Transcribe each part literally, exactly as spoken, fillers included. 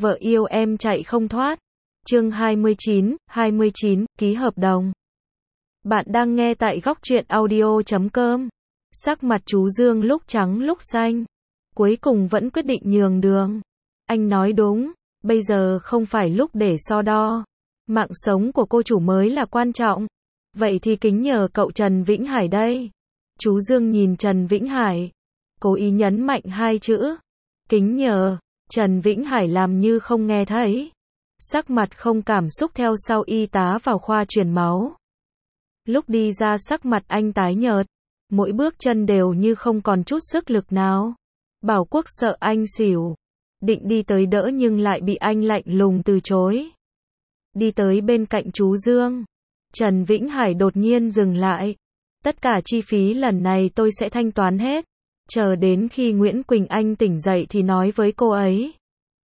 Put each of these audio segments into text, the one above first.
Vợ yêu em chạy không thoát. Chương hai mươi chín, hai mươi chín, ký hợp đồng. Bạn đang nghe tại góc truyện audio chấm com. Sắc mặt chú Dương lúc trắng lúc xanh. Cuối cùng vẫn quyết định nhường đường. Anh nói đúng, bây giờ không phải lúc để so đo. Mạng sống của cô chủ mới là quan trọng. Vậy thì kính nhờ cậu Trần Vĩnh Hải đây. Chú Dương nhìn Trần Vĩnh Hải, cố ý nhấn mạnh hai chữ. Kính nhờ. Trần Vĩnh Hải làm như không nghe thấy. Sắc mặt không cảm xúc theo sau y tá vào khoa truyền máu. Lúc đi ra sắc mặt anh tái nhợt. Mỗi bước chân đều như không còn chút sức lực nào. Bảo Quốc sợ anh xỉu. Định đi tới đỡ nhưng lại bị anh lạnh lùng từ chối. Đi tới bên cạnh chú Dương. Trần Vĩnh Hải đột nhiên dừng lại. Tất cả chi phí lần này tôi sẽ thanh toán hết. Chờ đến khi Nguyễn Quỳnh Anh tỉnh dậy thì nói với cô ấy.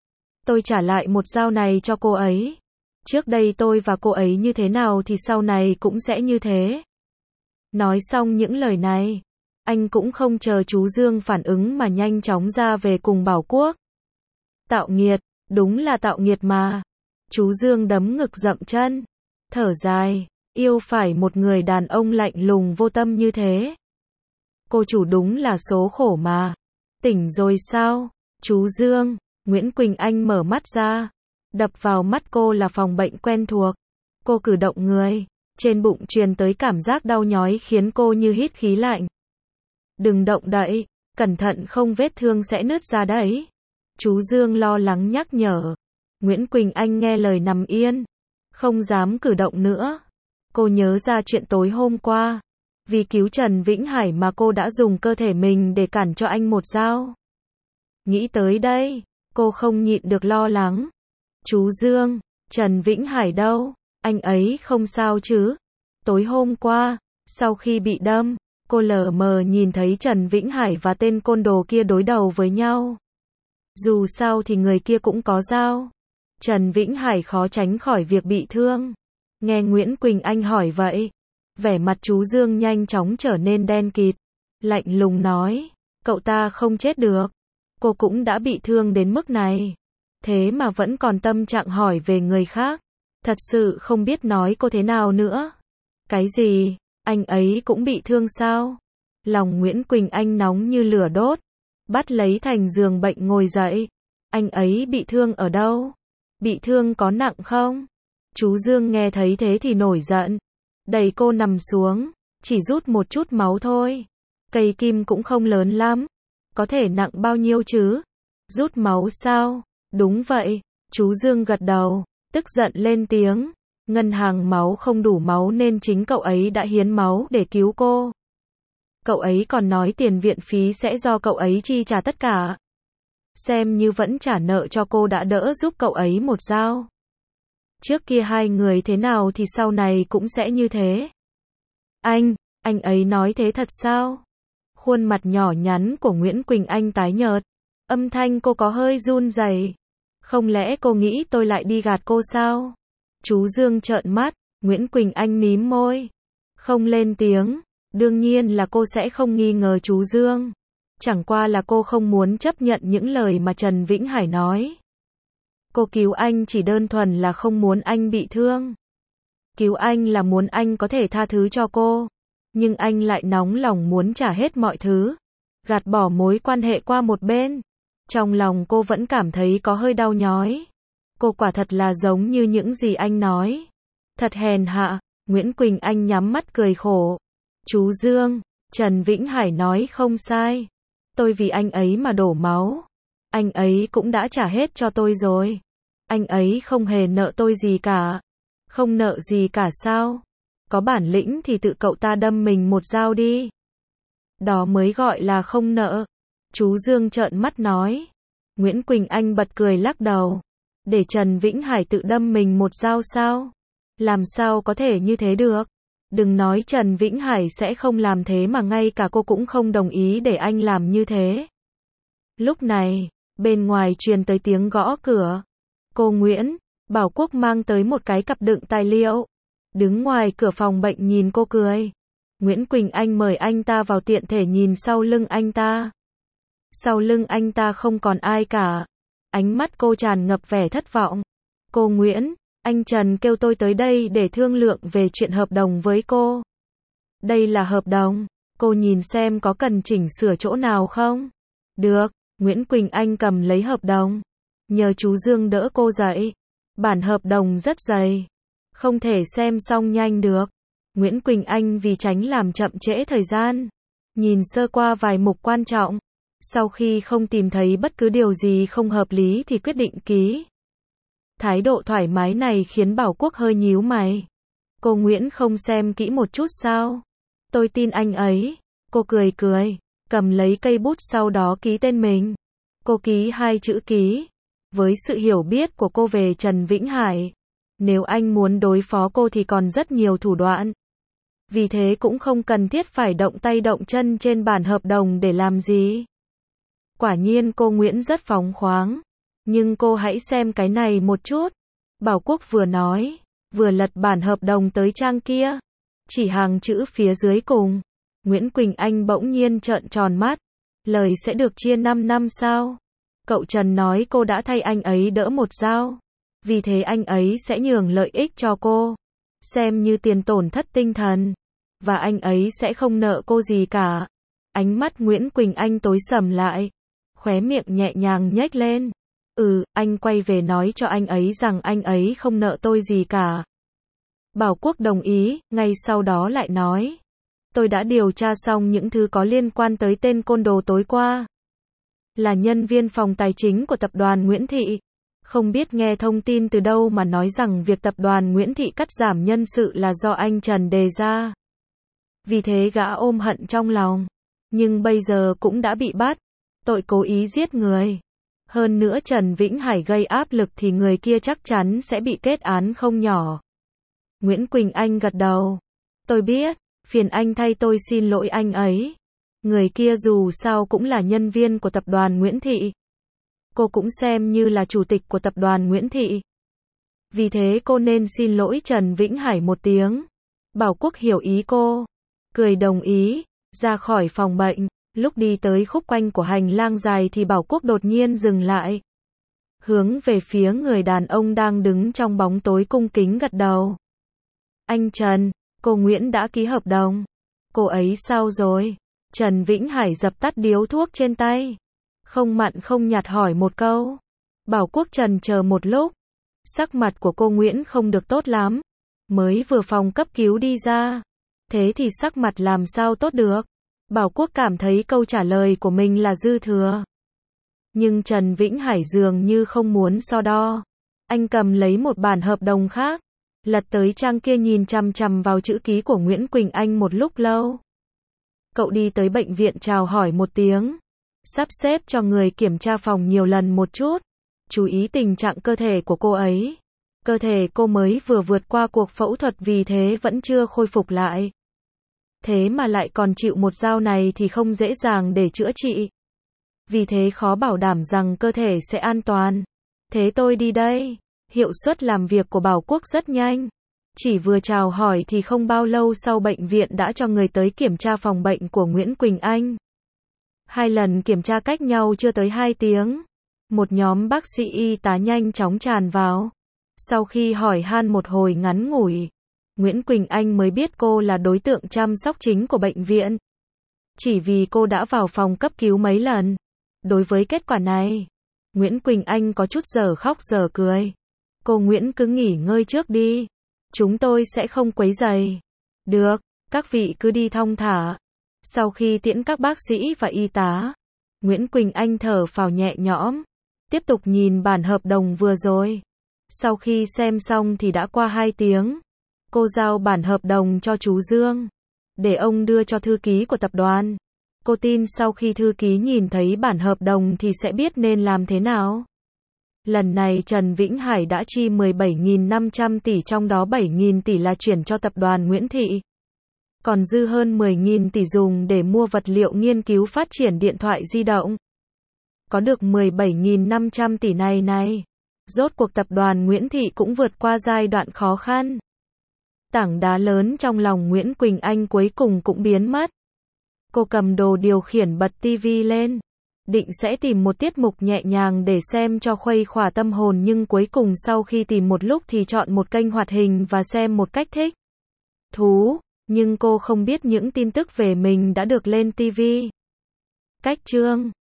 Tôi trả lại một dao này cho cô ấy. Trước đây tôi và cô ấy như thế nào thì sau này cũng sẽ như thế. Nói xong những lời này, anh cũng không chờ chú Dương phản ứng mà nhanh chóng ra về cùng Bảo Quốc. Tạo nghiệt, đúng là tạo nghiệt mà. Chú Dương đấm ngực dậm chân, thở dài, yêu phải một người đàn ông lạnh lùng vô tâm như thế. Cô chủ đúng là số khổ mà. Tỉnh rồi sao? Chú Dương. Nguyễn Quỳnh Anh mở mắt ra. Đập vào mắt cô là phòng bệnh quen thuộc. Cô cử động người. Trên bụng truyền tới cảm giác đau nhói khiến cô như hít khí lạnh. Đừng động đậy. Cẩn thận không vết thương sẽ nứt ra đấy. Chú Dương lo lắng nhắc nhở. Nguyễn Quỳnh Anh nghe lời nằm yên. Không dám cử động nữa. Cô nhớ ra chuyện tối hôm qua. Vì cứu Trần Vĩnh Hải mà cô đã dùng cơ thể mình để cản cho anh một dao. Nghĩ tới đây, cô không nhịn được lo lắng. Chú Dương, Trần Vĩnh Hải đâu? Anh ấy không sao chứ? Tối hôm qua, sau khi bị đâm, cô lờ mờ nhìn thấy Trần Vĩnh Hải và tên côn đồ kia đối đầu với nhau. Dù sao thì người kia cũng có dao. Trần Vĩnh Hải khó tránh khỏi việc bị thương. Nghe Nguyễn Quỳnh Anh hỏi vậy, vẻ mặt chú Dương nhanh chóng trở nên đen kịt. Lạnh lùng nói, cậu ta không chết được. Cô cũng đã bị thương đến mức này. Thế mà vẫn còn tâm trạng hỏi về người khác. Thật sự không biết nói cô thế nào nữa. Cái gì? Anh ấy cũng bị thương sao? Lòng Nguyễn Quỳnh Anh nóng như lửa đốt. Bắt lấy thành giường bệnh ngồi dậy. Anh ấy bị thương ở đâu? Bị thương có nặng không? Chú Dương nghe thấy thế thì nổi giận. Đẩy cô nằm xuống. Chỉ rút một chút máu thôi. Cây kim cũng không lớn lắm. Có thể nặng bao nhiêu chứ? Rút máu sao? Đúng vậy. Chú Dương gật đầu. Tức giận lên tiếng. Ngân hàng máu không đủ máu nên chính cậu ấy đã hiến máu để cứu cô. Cậu ấy còn nói tiền viện phí sẽ do cậu ấy chi trả tất cả. Xem như vẫn trả nợ cho cô đã đỡ giúp cậu ấy một dao. Trước kia hai người thế nào thì sau này cũng sẽ như thế. Anh, anh ấy nói thế thật sao? Khuôn mặt nhỏ nhắn của Nguyễn Quỳnh Anh tái nhợt. Âm thanh cô có hơi run rẩy. Không lẽ cô nghĩ tôi lại đi gạt cô sao? Chú Dương trợn mắt. Nguyễn Quỳnh Anh mím môi. Không lên tiếng. Đương nhiên là cô sẽ không nghi ngờ chú Dương. Chẳng qua là cô không muốn chấp nhận những lời mà Trần Vĩnh Hải nói. Cô cứu anh chỉ đơn thuần là không muốn anh bị thương. Cứu anh là muốn anh có thể tha thứ cho cô. Nhưng anh lại nóng lòng muốn trả hết mọi thứ. Gạt bỏ mối quan hệ qua một bên. Trong lòng cô vẫn cảm thấy có hơi đau nhói. Cô quả thật là giống như những gì anh nói. Thật hèn hạ. Nguyễn Quỳnh Anh nhắm mắt cười khổ. Chú Dương, Trần Vĩnh Hải nói không sai. Tôi vì anh ấy mà đổ máu. Anh ấy cũng đã trả hết cho tôi rồi. Anh ấy không hề nợ tôi gì cả. Không nợ gì cả sao? Có bản lĩnh thì tự cậu ta đâm mình một dao đi. Đó mới gọi là không nợ. Chú Dương trợn mắt nói. Nguyễn Quỳnh Anh bật cười lắc đầu. Để Trần Vĩnh Hải tự đâm mình một dao sao? Làm sao có thể như thế được? Đừng nói Trần Vĩnh Hải sẽ không làm thế mà ngay cả cô cũng không đồng ý để anh làm như thế. Lúc này, bên ngoài truyền tới tiếng gõ cửa. Cô Nguyễn, Bảo Quốc mang tới một cái cặp đựng tài liệu. Đứng ngoài cửa phòng bệnh nhìn cô cười. Nguyễn Quỳnh Anh mời anh ta vào tiện thể nhìn sau lưng anh ta. Sau lưng anh ta không còn ai cả. Ánh mắt cô tràn ngập vẻ thất vọng. Cô Nguyễn, anh Trần kêu tôi tới đây để thương lượng về chuyện hợp đồng với cô. Đây là hợp đồng, cô nhìn xem có cần chỉnh sửa chỗ nào không? Được, Nguyễn Quỳnh Anh cầm lấy hợp đồng. Nhờ chú Dương đỡ cô dậy. Bản hợp đồng rất dày. Không thể xem xong nhanh được. Nguyễn Quỳnh Anh vì tránh làm chậm trễ thời gian. Nhìn sơ qua vài mục quan trọng. Sau khi không tìm thấy bất cứ điều gì không hợp lý thì quyết định ký. Thái độ thoải mái này khiến Bảo Quốc hơi nhíu mày. Cô Nguyễn không xem kỹ một chút sao? Tôi tin anh ấy. Cô cười cười, cầm lấy cây bút sau đó ký tên mình. Cô ký hai chữ ký. Với sự hiểu biết của cô về Trần Vĩnh Hải, nếu anh muốn đối phó cô thì còn rất nhiều thủ đoạn. Vì thế cũng không cần thiết phải động tay động chân trên bản hợp đồng để làm gì. Quả nhiên cô Nguyễn rất phóng khoáng. Nhưng cô hãy xem cái này một chút. Bảo Quốc vừa nói, vừa lật bản hợp đồng tới trang kia. Chỉ hàng chữ phía dưới cùng. Nguyễn Quỳnh Anh bỗng nhiên trợn tròn mắt. Lời sẽ được chia năm năm sao? Cậu Trần nói cô đã thay anh ấy đỡ một dao. Vì thế anh ấy sẽ nhường lợi ích cho cô. Xem như tiền tổn thất tinh thần. Và anh ấy sẽ không nợ cô gì cả. Ánh mắt Nguyễn Quỳnh Anh tối sầm lại. Khóe miệng nhẹ nhàng nhếch lên. Ừ, anh quay về nói cho anh ấy rằng anh ấy không nợ tôi gì cả. Bảo Quốc đồng ý, ngay sau đó lại nói. Tôi đã điều tra xong những thứ có liên quan tới tên côn đồ tối qua. Là nhân viên phòng tài chính của tập đoàn Nguyễn Thị. Không biết nghe thông tin từ đâu mà nói rằng việc tập đoàn Nguyễn Thị cắt giảm nhân sự là do anh Trần đề ra. Vì thế gã ôm hận trong lòng. Nhưng bây giờ cũng đã bị bắt. Tội cố ý giết người. Hơn nữa Trần Vĩnh Hải gây áp lực thì người kia chắc chắn sẽ bị kết án không nhỏ. Nguyễn Quỳnh Anh gật đầu. Tôi biết, phiền anh thay tôi xin lỗi anh ấy. Người kia dù sao cũng là nhân viên của tập đoàn Nguyễn Thị. Cô cũng xem như là chủ tịch của tập đoàn Nguyễn Thị. Vì thế cô nên xin lỗi Trần Vĩnh Hải một tiếng. Bảo Quốc hiểu ý cô. Cười đồng ý, ra khỏi phòng bệnh. Lúc đi tới khúc quanh của hành lang dài thì Bảo Quốc đột nhiên dừng lại. Hướng về phía người đàn ông đang đứng trong bóng tối cung kính gật đầu. Anh Trần, cô Nguyễn đã ký hợp đồng. Cô ấy sao rồi? Trần Vĩnh Hải dập tắt điếu thuốc trên tay. Không mặn không nhạt hỏi một câu. Bảo Quốc trần chờ một lúc. Sắc mặt của cô Nguyễn không được tốt lắm. Mới vừa phòng cấp cứu đi ra. Thế thì sắc mặt làm sao tốt được? Bảo Quốc cảm thấy câu trả lời của mình là dư thừa. Nhưng Trần Vĩnh Hải dường như không muốn so đo. Anh cầm lấy một bản hợp đồng khác. Lật tới trang kia nhìn chằm chằm vào chữ ký của Nguyễn Quỳnh Anh một lúc lâu. Cậu đi tới bệnh viện chào hỏi một tiếng. Sắp xếp cho người kiểm tra phòng nhiều lần một chút. Chú ý tình trạng cơ thể của cô ấy. Cơ thể cô mới vừa vượt qua cuộc phẫu thuật vì thế vẫn chưa khôi phục lại. Thế mà lại còn chịu một dao này thì không dễ dàng để chữa trị. Vì thế khó bảo đảm rằng cơ thể sẽ an toàn. Thế tôi đi đây. Hiệu suất làm việc của Bảo Quốc rất nhanh. Chỉ vừa chào hỏi thì không bao lâu sau bệnh viện đã cho người tới kiểm tra phòng bệnh của Nguyễn Quỳnh Anh. Hai lần kiểm tra cách nhau chưa tới hai tiếng. Một nhóm bác sĩ y tá nhanh chóng tràn vào. Sau khi hỏi han một hồi ngắn ngủi, Nguyễn Quỳnh Anh mới biết cô là đối tượng chăm sóc chính của bệnh viện. Chỉ vì cô đã vào phòng cấp cứu mấy lần. Đối với kết quả này, Nguyễn Quỳnh Anh có chút giờ khóc giờ cười. Cô Nguyễn cứ nghỉ ngơi trước đi. Chúng tôi sẽ không quấy rầy. Được, các vị cứ đi thong thả. Sau khi tiễn các bác sĩ và y tá, Nguyễn Quỳnh Anh thở phào nhẹ nhõm. Tiếp tục nhìn bản hợp đồng vừa rồi. Sau khi xem xong thì đã qua hai tiếng. Cô giao bản hợp đồng cho chú Dương. Để ông đưa cho thư ký của tập đoàn. Cô tin sau khi thư ký nhìn thấy bản hợp đồng thì sẽ biết nên làm thế nào. Lần này Trần Vĩnh Hải đã chi mười bảy nghìn năm trăm tỷ, trong đó bảy nghìn tỷ là chuyển cho tập đoàn Nguyễn Thị. Còn dư hơn mười nghìn tỷ dùng để mua vật liệu nghiên cứu phát triển điện thoại di động. Có được mười bảy nghìn năm trăm tỷ này này, rốt cuộc tập đoàn Nguyễn Thị cũng vượt qua giai đoạn khó khăn. Tảng đá lớn trong lòng Nguyễn Quỳnh Anh cuối cùng cũng biến mất. Cô cầm đồ điều khiển bật tivi lên. định sẽ tìm một tiết mục nhẹ nhàng để xem cho khuây khỏa tâm hồn nhưng cuối cùng sau khi tìm một lúc thì chọn một kênh hoạt hình và xem một cách thích thú, nhưng cô không biết những tin tức về mình đã được lên ti vi. Cách chương